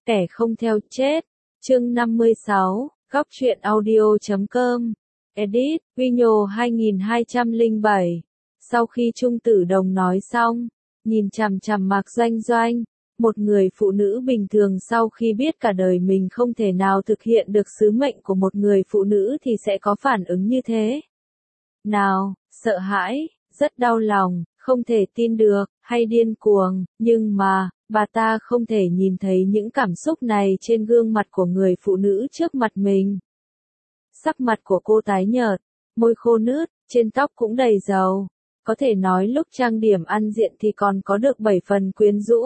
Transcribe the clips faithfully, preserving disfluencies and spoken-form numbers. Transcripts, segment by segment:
Kẻ không theo chết. Chương năm mươi sáu, góc truyện audio chấm com. Edit, Vino hai nghìn hai trăm lẻ bảy. Sau khi Trung Tử Đồng nói xong, nhìn chằm chằm Mạc Doanh Doanh, một người phụ nữ bình thường sau khi biết cả đời mình không thể nào thực hiện được sứ mệnh của một người phụ nữ thì sẽ có phản ứng như thế. Nào, sợ hãi, rất đau lòng, không thể tin được, hay điên cuồng, nhưng mà, bà ta không thể nhìn thấy những cảm xúc này trên gương mặt của người phụ nữ trước mặt mình. Sắc mặt của cô tái nhợt, môi khô nứt, trên tóc cũng đầy dầu. Có thể nói lúc trang điểm ăn diện thì còn có được bảy phần quyến rũ.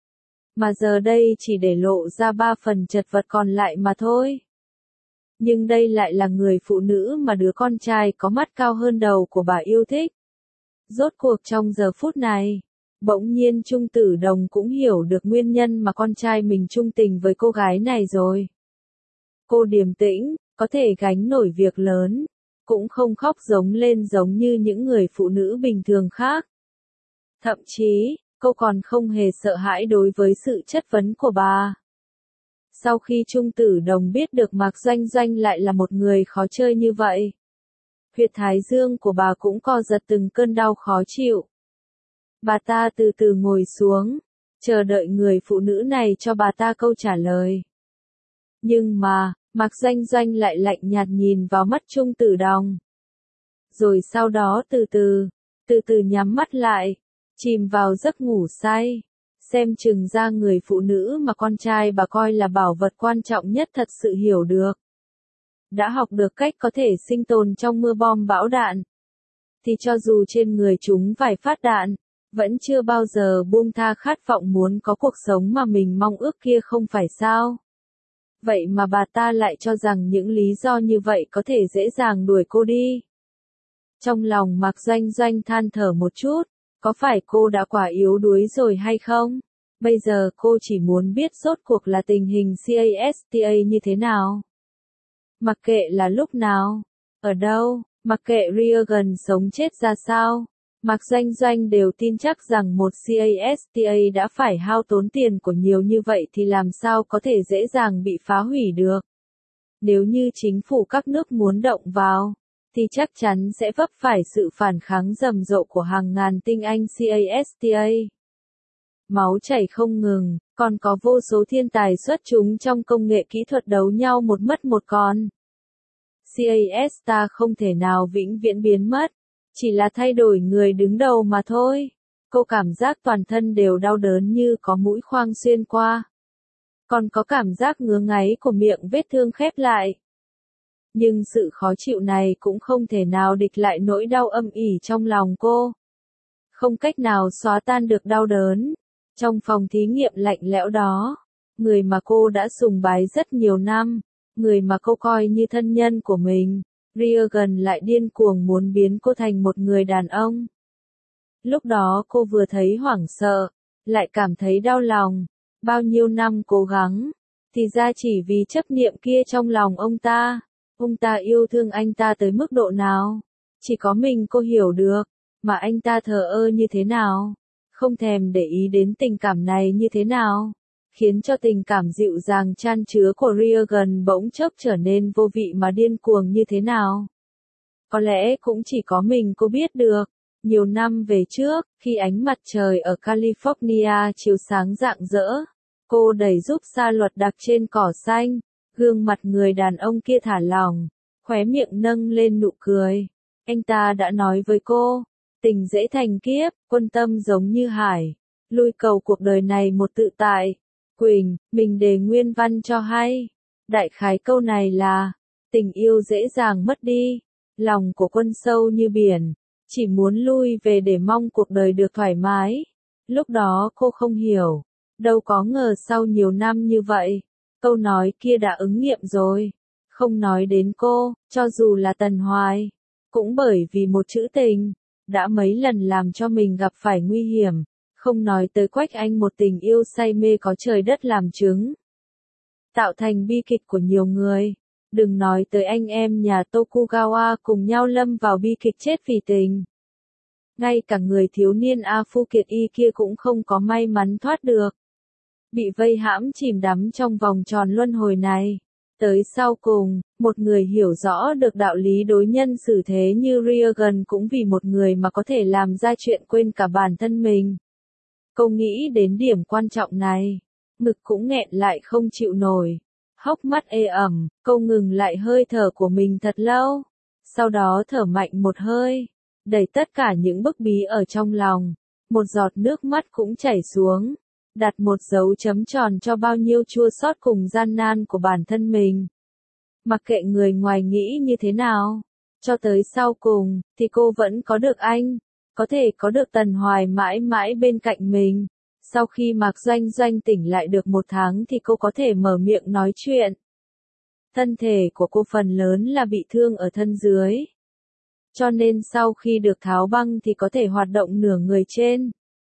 Mà giờ đây chỉ để lộ ra ba phần chật vật còn lại mà thôi. Nhưng đây lại là người phụ nữ mà đứa con trai có mắt cao hơn đầu của bà yêu thích. Rốt cuộc trong giờ phút này, bỗng nhiên Trung Tử Đồng cũng hiểu được nguyên nhân mà con trai mình chung tình với cô gái này rồi. Cô điềm tĩnh, có thể gánh nổi việc lớn, cũng không khóc giống lên giống như những người phụ nữ bình thường khác. Thậm chí, cô còn không hề sợ hãi đối với sự chất vấn của bà. Sau khi Trung Tử Đồng biết được Mạc Doanh Doanh lại là một người khó chơi như vậy, huyệt thái dương của bà cũng co giật từng cơn đau khó chịu. Bà ta từ từ ngồi xuống, chờ đợi người phụ nữ này cho bà ta câu trả lời. Nhưng mà, Mạc Doanh Doanh lại lạnh nhạt nhìn vào mắt Trung Tử Đồng. Rồi sau đó từ từ, từ từ nhắm mắt lại, chìm vào giấc ngủ say. Xem chừng ra người phụ nữ mà con trai bà coi là bảo vật quan trọng nhất thật sự hiểu được. Đã học được cách có thể sinh tồn trong mưa bom bão đạn. Thì cho dù trên người chúng vài phát đạn, vẫn chưa bao giờ buông tha khát vọng muốn có cuộc sống mà mình mong ước kia không phải sao. Vậy mà bà ta lại cho rằng những lý do như vậy có thể dễ dàng đuổi cô đi. Trong lòng Mạc Doanh Doanh than thở một chút, có phải cô đã quá yếu đuối rồi hay không? Bây giờ cô chỉ muốn biết rốt cuộc là tình hình CASTA như thế nào. Mặc kệ là lúc nào, ở đâu, mặc kệ Reagan sống chết ra sao, Mạc Doanh Doanh đều tin chắc rằng một CASTA đã phải hao tốn tiền của nhiều như vậy thì làm sao có thể dễ dàng bị phá hủy được. Nếu như chính phủ các nước muốn động vào, thì chắc chắn sẽ vấp phải sự phản kháng rầm rộ của hàng ngàn tinh anh CASTA. Máu chảy không ngừng, còn có vô số thiên tài xuất chúng trong công nghệ kỹ thuật đấu nhau một mất một con. CASTA không thể nào vĩnh viễn biến mất, chỉ là thay đổi người đứng đầu mà thôi. Cô cảm giác toàn thân đều đau đớn như có mũi khoan xuyên qua. Còn có cảm giác ngứa ngáy của miệng vết thương khép lại. Nhưng sự khó chịu này cũng không thể nào địch lại nỗi đau âm ỉ trong lòng cô. Không cách nào xóa tan được đau đớn. Trong phòng thí nghiệm lạnh lẽo đó, người mà cô đã sùng bái rất nhiều năm, người mà cô coi như thân nhân của mình, Reagan lại điên cuồng muốn biến cô thành một người đàn ông. Lúc đó cô vừa thấy hoảng sợ, lại cảm thấy đau lòng. Bao nhiêu năm cố gắng, thì ra chỉ vì chấp niệm kia trong lòng ông ta. Ông ta yêu thương anh ta tới mức độ nào? Chỉ có mình cô hiểu được, mà anh ta thờ ơ như thế nào? Không thèm để ý đến tình cảm này như thế nào? Khiến cho tình cảm dịu dàng chan chứa của Reagan bỗng chốc trở nên vô vị mà điên cuồng như thế nào? Có lẽ cũng chỉ có mình cô biết được. Nhiều năm về trước, khi ánh mặt trời ở California chiếu sáng rạng rỡ, cô đẩy giúp sa luật đặc trên cỏ xanh. Gương mặt người đàn ông kia thả lỏng, khóe miệng nâng lên nụ cười. Anh ta đã nói với cô, tình dễ thành kiếp, quân tâm giống như hải. Lui cầu cuộc đời này một tự tại. Quỳnh, mình đề nguyên văn cho hay. Đại khái câu này là, tình yêu dễ dàng mất đi. Lòng của quân sâu như biển, chỉ muốn lui về để mong cuộc đời được thoải mái. Lúc đó cô không hiểu, đâu có ngờ sau nhiều năm như vậy. Câu nói kia đã ứng nghiệm rồi. Không nói đến cô, cho dù là Tần Hoài, cũng bởi vì một chữ tình, đã mấy lần làm cho mình gặp phải nguy hiểm. Không nói tới Quách Anh một tình yêu say mê có trời đất làm chứng. Tạo thành bi kịch của nhiều người. Đừng nói tới anh em nhà Tokugawa cùng nhau lâm vào bi kịch chết vì tình. Ngay cả người thiếu niên A Phu Kiệt Y kia cũng không có may mắn thoát được. bị vây hãm chìm đắm trong vòng tròn luân hồi này. Tới sau cùng, một người hiểu rõ được đạo lý đối nhân xử thế như Reagan cũng vì một người mà có thể làm ra chuyện quên cả bản thân mình. Cô nghĩ đến điểm quan trọng này, ngực cũng nghẹn lại không chịu nổi. Hốc mắt ê ẩm, cô ngừng lại hơi thở của mình thật lâu. Sau đó thở mạnh một hơi, đẩy tất cả những bức bí ở trong lòng. Một giọt nước mắt cũng chảy xuống, đặt một dấu chấm tròn cho bao nhiêu chua xót cùng gian nan của bản thân mình. Mặc kệ người ngoài nghĩ như thế nào, cho tới sau cùng, thì cô vẫn có được anh, có thể có được Tần Hoài mãi mãi bên cạnh mình. Sau khi Mạc Doanh Doanh tỉnh lại được một tháng thì cô có thể mở miệng nói chuyện. Thân thể của cô phần lớn là bị thương ở thân dưới. Cho nên sau khi được tháo băng thì có thể hoạt động nửa người trên.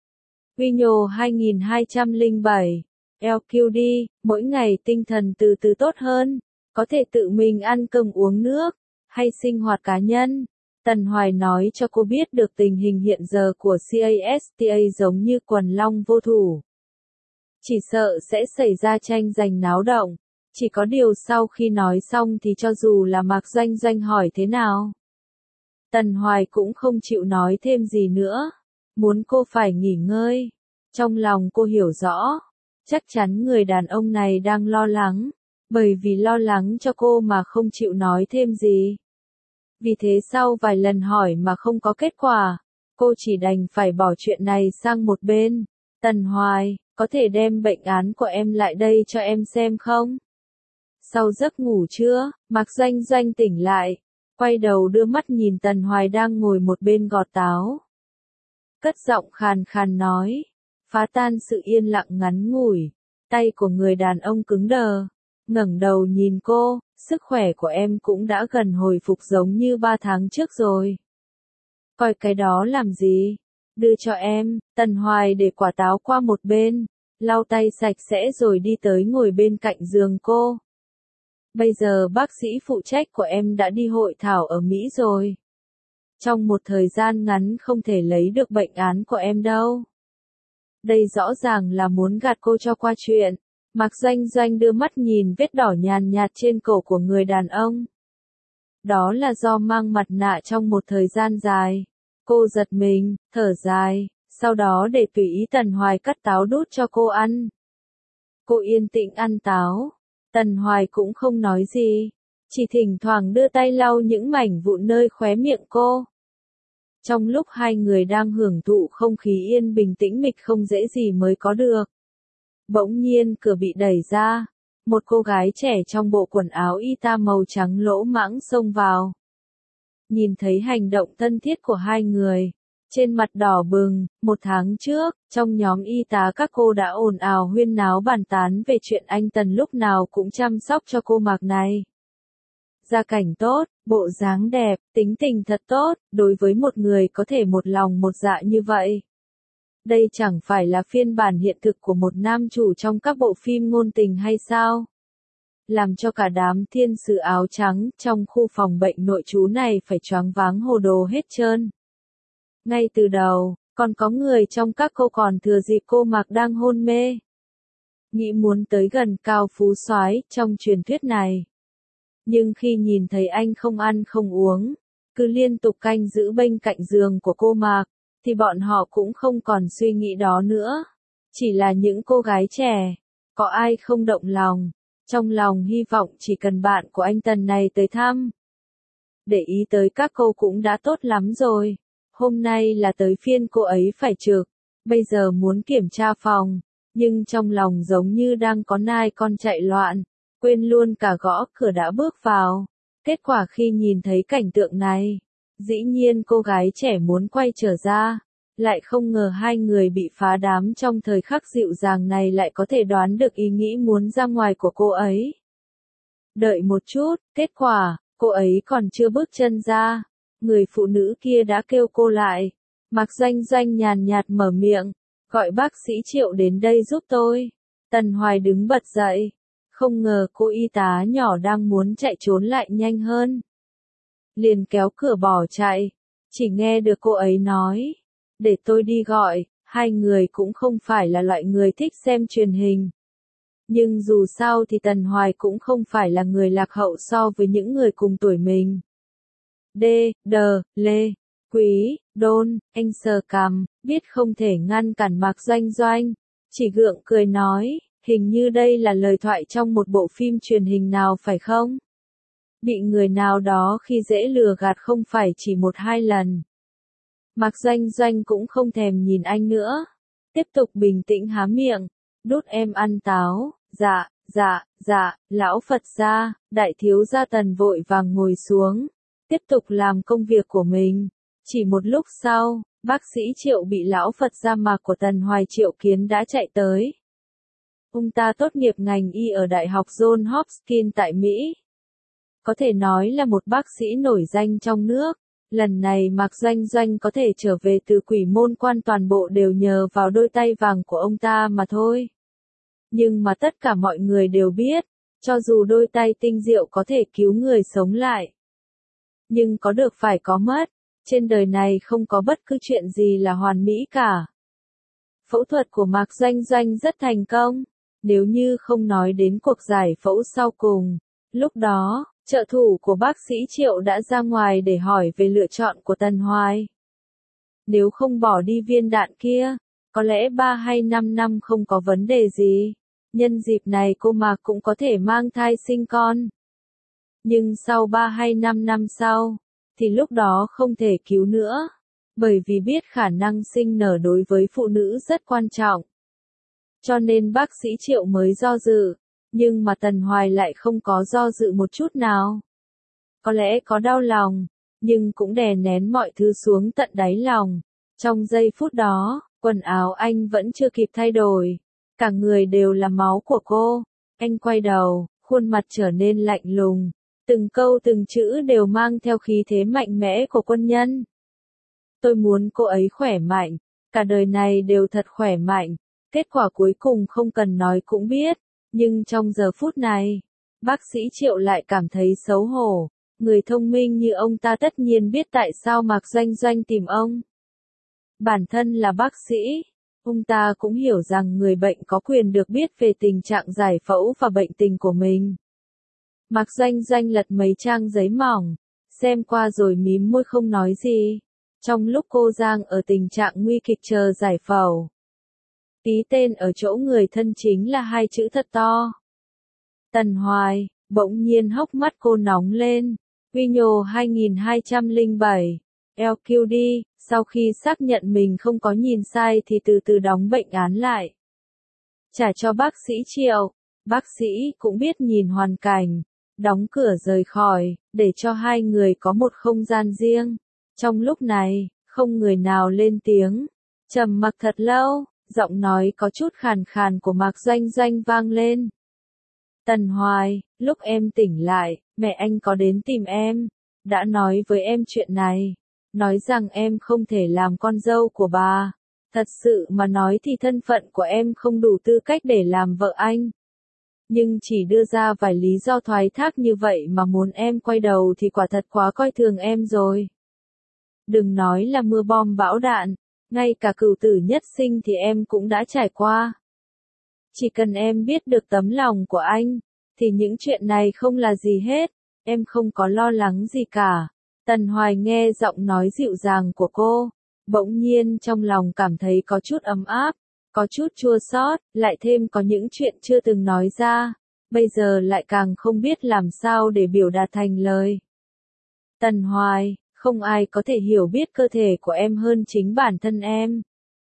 Vino hai nghìn hai trăm lẻ bảy, lờ quy đê, mỗi ngày tinh thần từ từ tốt hơn, có thể tự mình ăn cơm uống nước, hay sinh hoạt cá nhân. Tần Hoài nói cho cô biết được tình hình hiện giờ của CASTA giống như quần long vô thủ. Chỉ sợ sẽ xảy ra tranh giành náo động. Chỉ có điều sau khi nói xong thì cho dù là Mạc Doanh Doanh hỏi thế nào, Tần Hoài cũng không chịu nói thêm gì nữa. Muốn cô phải nghỉ ngơi. Trong lòng cô hiểu rõ, chắc chắn người đàn ông này đang lo lắng, bởi vì lo lắng cho cô mà không chịu nói thêm gì. Vì thế sau vài lần hỏi mà không có kết quả, cô chỉ đành phải bỏ chuyện này sang một bên. Tần Hoài, có thể đem bệnh án của em lại đây cho em xem không? Sau giấc ngủ trưa, Mạc Doanh Doanh tỉnh lại, quay đầu đưa mắt nhìn Tần Hoài đang ngồi một bên gọt táo. Cất giọng khàn khàn nói, phá tan sự yên lặng ngắn ngủi. Tay của người đàn ông cứng đờ, ngẩng đầu nhìn cô, sức khỏe của em cũng đã gần hồi phục giống như ba tháng trước rồi. Coi cái đó làm gì? Đưa cho em. Tần Hoài để quả táo qua một bên, lau tay sạch sẽ rồi đi tới ngồi bên cạnh giường cô. Bây giờ bác sĩ phụ trách của em đã đi hội thảo ở Mỹ rồi. Trong một thời gian ngắn không thể lấy được bệnh án của em đâu. Đây rõ ràng là muốn gạt cô cho qua chuyện. Mạc Doanh Doanh đưa mắt nhìn vết đỏ nhàn nhạt trên cổ của người đàn ông. Đó là do mang mặt nạ trong một thời gian dài. Cô giật mình, thở dài, sau đó để tùy ý Tần Hoài cắt táo đút cho cô ăn. Cô yên tĩnh ăn táo. Tần Hoài cũng không nói gì, chỉ thỉnh thoảng đưa tay lau những mảnh vụn nơi khóe miệng cô. Trong lúc hai người đang hưởng thụ không khí yên bình tĩnh mịch không dễ gì mới có được. Bỗng nhiên cửa bị đẩy ra, một cô gái trẻ trong bộ quần áo y ta màu trắng lỗ mãng xông vào. Nhìn thấy hành động thân thiết của hai người, trên mặt đỏ bừng. Một tháng trước, trong nhóm y tá các cô đã ồn ào huyên náo bàn tán về chuyện anh Tần lúc nào cũng chăm sóc cho cô Mạc này. Gia cảnh tốt, bộ dáng đẹp, tính tình thật tốt, đối với một người có thể một lòng một dạ như vậy. Đây chẳng phải là phiên bản hiện thực của một nam chủ trong các bộ phim ngôn tình hay sao? Làm cho cả đám thiên sứ áo trắng trong khu phòng bệnh nội trú này phải choáng váng hồ đồ hết trơn. Ngay từ đầu, còn có người trong các cô còn thừa dịp cô Mạc đang hôn mê, nghĩ muốn tới gần cao phú soái trong truyền thuyết này. Nhưng khi nhìn thấy anh không ăn không uống, cứ liên tục canh giữ bên cạnh giường của cô Mạc, thì bọn họ cũng không còn suy nghĩ đó nữa. Chỉ là những cô gái trẻ, có ai không động lòng, trong lòng hy vọng chỉ cần bạn của anh Tần này tới thăm. Để ý tới các cô cũng đã tốt lắm rồi. Hôm nay là tới phiên cô ấy phải trực, bây giờ muốn kiểm tra phòng, nhưng trong lòng giống như đang có nai con chạy loạn, quên luôn cả gõ cửa đã bước vào. Kết quả khi nhìn thấy cảnh tượng này, dĩ nhiên cô gái trẻ muốn quay trở ra, lại không ngờ hai người bị phá đám trong thời khắc dịu dàng này lại có thể đoán được ý nghĩ muốn ra ngoài của cô ấy. Đợi một chút, kết quả, cô ấy còn chưa bước chân ra, người phụ nữ kia đã kêu cô lại. Mạc Doanh Doanh nhàn nhạt mở miệng, gọi bác sĩ Triệu đến đây giúp tôi. Tần Hoài đứng bật dậy, không ngờ cô y tá nhỏ đang muốn chạy trốn lại nhanh hơn. Liền kéo cửa bỏ chạy, chỉ nghe được cô ấy nói, để tôi đi gọi. hai người cũng không phải là loại người thích xem truyền hình. Nhưng dù sao thì Tần Hoài cũng không phải là người lạc hậu so với những người cùng tuổi mình. D, Đờ, Lê, Quý, Đôn, anh sờ cằm, biết không thể ngăn cản Mạc Doanh Doanh. Chỉ gượng cười nói, hình như đây là lời thoại trong một bộ phim truyền hình nào phải không? Bị người nào đó khi dễ lừa gạt không phải chỉ một hai lần. Mạc Doanh Doanh cũng không thèm nhìn anh nữa. Tiếp tục bình tĩnh há miệng. Đút em ăn táo. Dạ, dạ, dạ, lão Phật gia, đại thiếu gia Tần vội vàng ngồi xuống. Tiếp tục làm công việc của mình. Chỉ một lúc sau, bác sĩ Triệu bị lão Phật gia Mạc của Tần Hoài Triệu kiến đã chạy tới. Ông ta tốt nghiệp ngành y ở Đại học Johns Hopkins tại Mỹ. Có thể nói là một bác sĩ nổi danh trong nước. Lần này Mạc Doanh Doanh có thể trở về từ quỷ môn quan toàn bộ đều nhờ vào đôi tay vàng của ông ta mà thôi. Nhưng mà tất cả mọi người đều biết, cho dù đôi tay tinh diệu có thể cứu người sống lại, nhưng có được phải có mất, trên đời này không có bất cứ chuyện gì là hoàn mỹ cả. Phẫu thuật của Mạc Doanh Doanh rất thành công, nếu như không nói đến cuộc giải phẫu sau cùng, lúc đó, trợ thủ của bác sĩ Triệu đã ra ngoài để hỏi về lựa chọn của Tần Hoài. Nếu không bỏ đi viên đạn kia, có lẽ ba hay năm năm không có vấn đề gì. Nhân dịp này cô Mạc cũng có thể mang thai sinh con. Nhưng sau ba hay năm năm sau, thì lúc đó không thể cứu nữa. Bởi vì biết khả năng sinh nở đối với phụ nữ rất quan trọng. Cho nên bác sĩ Triệu mới do dự. Nhưng mà Tần Hoài lại không có do dự một chút nào. Có lẽ có đau lòng, nhưng cũng đè nén mọi thứ xuống tận đáy lòng. Trong giây phút đó, quần áo anh vẫn chưa kịp thay đổi. Cả người đều là máu của cô. Anh quay đầu, khuôn mặt trở nên lạnh lùng. Từng câu từng chữ đều mang theo khí thế mạnh mẽ của quân nhân. Tôi muốn cô ấy khỏe mạnh. Cả đời này đều thật khỏe mạnh. Kết quả cuối cùng không cần nói cũng biết. Nhưng trong giờ phút này, bác sĩ Triệu lại cảm thấy xấu hổ. Người thông minh như ông ta tất nhiên biết tại sao Mạc Doanh Doanh tìm ông. Bản thân là bác sĩ, ông ta cũng hiểu rằng người bệnh có quyền được biết về tình trạng giải phẫu và bệnh tình của mình. Mạc Doanh Doanh lật mấy trang giấy mỏng, xem qua rồi mím môi không nói gì. Trong lúc cô Giang ở tình trạng nguy kịch chờ giải phẫu, ký tên ở chỗ người thân chính là hai chữ thật to. Tần Hoài, bỗng nhiên hốc mắt cô nóng lên. Vino hai hai không bảy, lờ quy đê, sau khi xác nhận mình không có nhìn sai thì từ từ đóng bệnh án lại. Trả cho bác sĩ Triệu, bác sĩ cũng biết nhìn hoàn cảnh, đóng cửa rời khỏi, để cho hai người có một không gian riêng. Trong lúc này, không người nào lên tiếng, trầm mặc thật lâu, giọng nói có chút khàn khàn của Mạc Doanh Doanh vang lên. Tần Hoài, lúc em tỉnh lại, mẹ anh có đến tìm em, đã nói với em chuyện này, nói rằng em không thể làm con dâu của bà. Thật sự mà nói thì thân phận của em không đủ tư cách để làm vợ anh. Nhưng chỉ đưa ra vài lý do thoái thác như vậy mà muốn em quay đầu thì quả thật quá coi thường em rồi. Đừng nói là mưa bom bão đạn, ngay cả cửu tử nhất sinh thì em cũng đã trải qua. Chỉ cần em biết được tấm lòng của anh, thì những chuyện này không là gì hết, em không có lo lắng gì cả. Tần Hoài nghe giọng nói dịu dàng của cô, bỗng nhiên trong lòng cảm thấy có chút ấm áp, có chút chua xót, lại thêm có những chuyện chưa từng nói ra, bây giờ lại càng không biết làm sao để biểu đạt thành lời. Tần Hoài, không ai có thể hiểu biết cơ thể của em hơn chính bản thân em.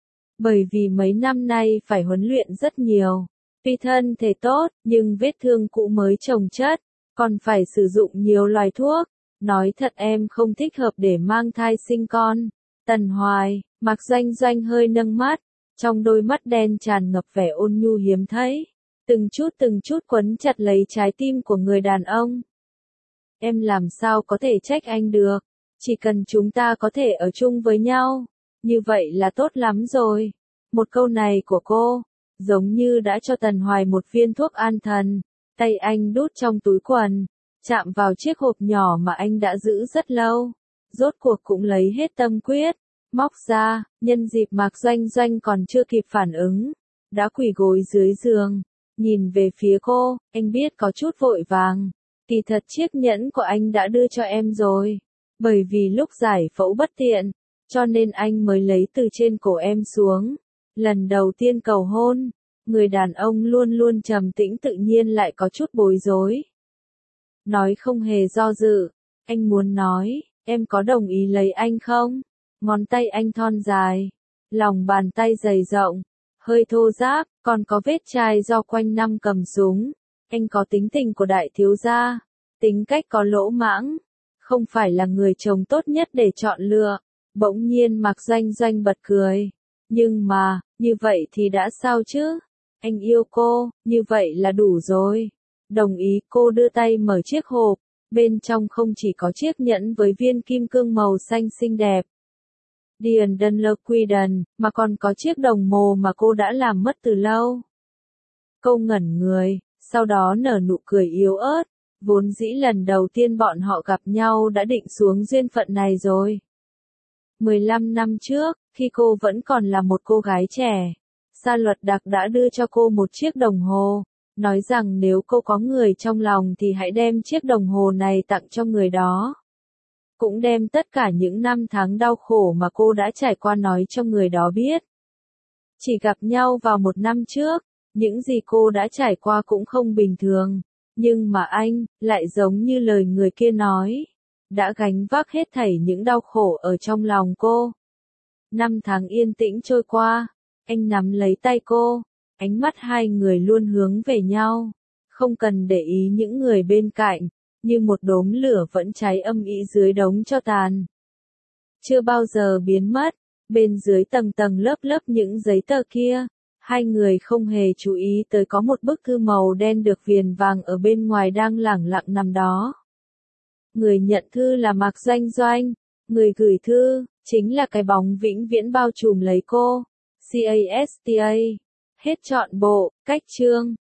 Bởi vì mấy năm nay phải huấn luyện rất nhiều. Tuy thân thể tốt, nhưng vết thương cũ mới chồng chất, còn phải sử dụng nhiều loại thuốc. Nói thật em không thích hợp để mang thai sinh con. Tần Hoài, Mạc Doanh Doanh hơi nâng mắt, trong đôi mắt đen tràn ngập vẻ ôn nhu hiếm thấy. Từng chút từng chút quấn chặt lấy trái tim của người đàn ông. Em làm sao có thể trách anh được, chỉ cần chúng ta có thể ở chung với nhau, như vậy là tốt lắm rồi. Một câu này của cô, giống như đã cho Tần Hoài một viên thuốc an thần. Tay anh đút trong túi quần, chạm vào chiếc hộp nhỏ mà anh đã giữ rất lâu. Rốt cuộc cũng lấy hết tâm quyết, móc ra, nhân dịp Mạc Doanh Doanh còn chưa kịp phản ứng, đã quỳ gối dưới giường, nhìn về phía cô, anh biết có chút vội vàng, kỳ thật chiếc nhẫn của anh đã đưa cho em rồi, bởi vì lúc giải phẫu bất tiện, cho nên anh mới lấy từ trên cổ em xuống, lần đầu tiên cầu hôn, người đàn ông luôn luôn trầm tĩnh tự nhiên lại có chút bối rối. Nói không hề do dự, anh muốn nói, em có đồng ý lấy anh không? Ngón tay anh thon dài, lòng bàn tay dày rộng, hơi thô ráp, còn có vết chai do quanh năm cầm súng. Anh có tính tình của đại thiếu gia, tính cách có lỗ mãng, không phải là người chồng tốt nhất để chọn lựa. Bỗng nhiên Mạc Doanh Doanh bật cười. Nhưng mà, như vậy thì đã sao chứ? Anh yêu cô, như vậy là đủ rồi. Đồng ý, cô đưa tay mở chiếc hộp, bên trong không chỉ có chiếc nhẫn với viên kim cương màu xanh xinh đẹp. Diane Dunlop Quidden, mà còn có chiếc đồng hồ mà cô đã làm mất từ lâu. Cô ngẩn người, sau đó nở nụ cười yếu ớt, vốn dĩ lần đầu tiên bọn họ gặp nhau đã định xuống duyên phận này rồi. mười lăm năm trước, khi cô vẫn còn là một cô gái trẻ, Sa Luật Đặc đã đưa cho cô một chiếc đồng hồ, nói rằng nếu cô có người trong lòng thì hãy đem chiếc đồng hồ này tặng cho người đó. Cũng đem tất cả những năm tháng đau khổ mà cô đã trải qua nói cho người đó biết. Chỉ gặp nhau vào một năm trước, những gì cô đã trải qua cũng không bình thường, nhưng mà anh, lại giống như lời người kia nói, đã gánh vác hết thảy những đau khổ ở trong lòng cô. Năm tháng yên tĩnh trôi qua, anh nắm lấy tay cô, ánh mắt hai người luôn hướng về nhau, không cần để ý những người bên cạnh, như một đốm lửa vẫn cháy âm ỉ dưới đống tro tàn. Chưa bao giờ biến mất, bên dưới tầng tầng lớp lớp những giấy tờ kia, hai người không hề chú ý tới có một bức thư màu đen được viền vàng ở bên ngoài đang lẳng lặng nằm đó. Người nhận thư là Mạc Doanh Doanh, người gửi thư, chính là cái bóng vĩnh viễn bao trùm lấy cô, casta, hết trọn bộ, cách chương.